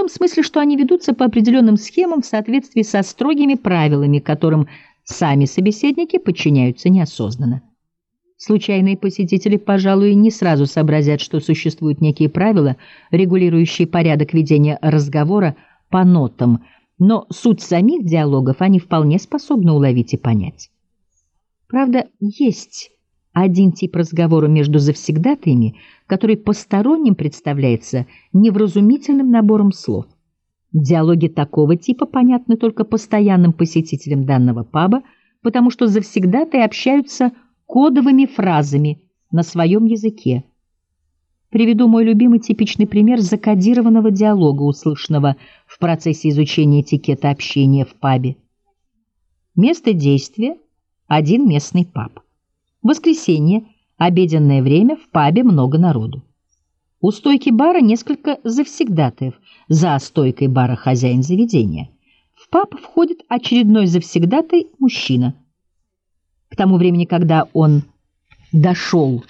том смысле, что они ведутся по определенным схемам в соответствии со строгими правилами, которым сами собеседники подчиняются неосознанно. Случайные посетители, пожалуй, не сразу сообразят, что существуют некие правила, регулирующие порядок ведения разговора по нотам, но суть самих диалогов они вполне способны уловить и понять. Правда, есть один тип разговора между завсегдатаями, который посторонним представляется невразумительным набором слов. Диалоги такого типа понятны только постоянным посетителям данного паба, потому что завсегдатаи общаются кодовыми фразами на своем языке. Приведу мой любимый типичный пример закодированного диалога, услышанного в процессе изучения этикета общения в пабе. Место действия – один местный паб. Воскресенье, обеденное время, в пабе много народу. У стойки бара несколько завсегдатаев, за стойкой бара хозяин заведения. В паб входит очередной завсегдатай – мужчина. К тому времени, когда он дошел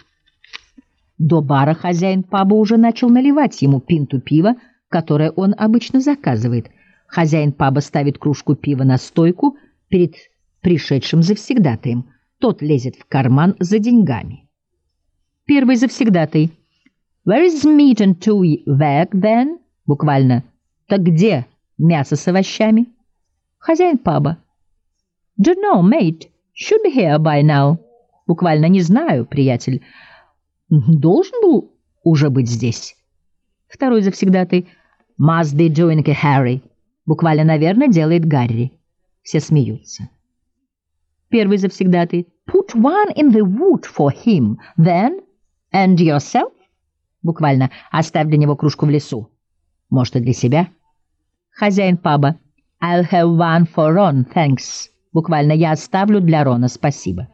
до бара, хозяин паба уже начал наливать ему пинту пива, которое он обычно заказывает. Хозяин паба ставит кружку пива на стойку перед пришедшим завсегдатаем. Тот лезет в карман за деньгами. Первый завсегдатай. «Where is meat and two veg, then?» Буквально «Так где мясо с овощами?» Хозяин паба. «Don't know, mate. Should be here by now». Буквально «Не знаю, приятель. Должен был уже быть здесь». Второй завсегдатай. «Must be doing a Harry». Буквально «Наверное, делает Гарри». Все смеются. Первый завсегдатай. «Put one in the wood for him, then, and yourself». Буквально «Оставь для него кружку в лесу». Может, и для себя. Хозяин паба. «I'll have one for Ron, thanks». Буквально «Я оставлю для Рона, спасибо».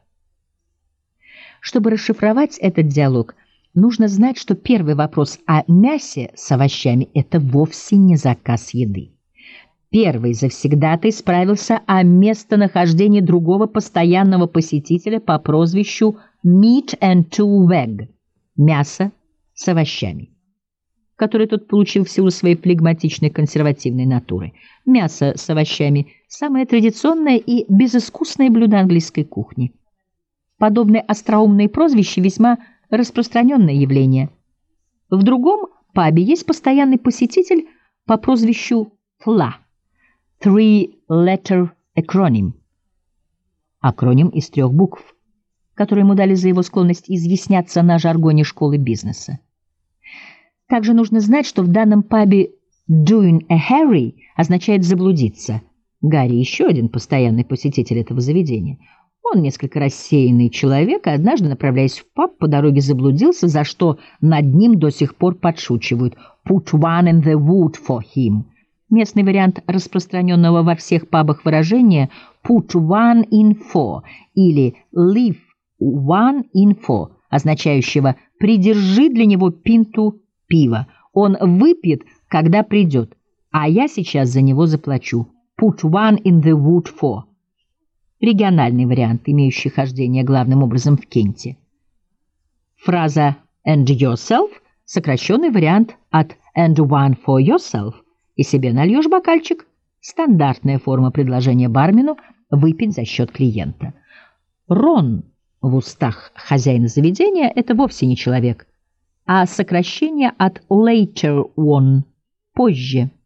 Чтобы расшифровать этот диалог, нужно знать, что первый вопрос о мясе с овощами – это вовсе не заказ еды. Первый завсегдатай справился о местонахождении другого постоянного посетителя по прозвищу «Meat and two veg» – «мясо с овощами», который тот получил в силу своей флегматичной консервативной натуры. Мясо с овощами – самое традиционное и безыскусное блюдо английской кухни. Подобные остроумные прозвища – весьма распространенное явление. В другом пабе есть постоянный посетитель по прозвищу «Фла» – three-letter acronym – акроним из 3 букв, который ему дали за его склонность изъясняться на жаргоне школы бизнеса. Также нужно знать, что в данном пабе «doing a Harry» означает «заблудиться». Гарри – еще один постоянный посетитель этого заведения. Он несколько рассеянный человек, и однажды, направляясь в паб, по дороге заблудился, за что над ним до сих пор подшучивают «put one in the wood for him». Местный вариант распространенного во всех пабах выражения «put one in for» или «leave one in for», означающего «придержи для него пинту пива. Он выпьет, когда придет, а я сейчас за него заплачу. Put one in the wood for». Региональный вариант, имеющий хождение главным образом в Кенте. Фраза «and yourself» — сокращенный вариант от «and one for yourself» и себе нальешь бокальчик — стандартная форма предложения бармену выпить за счет клиента. «Рон» в устах хозяина заведения — это вовсе не человек, а сокращение от later on – позже.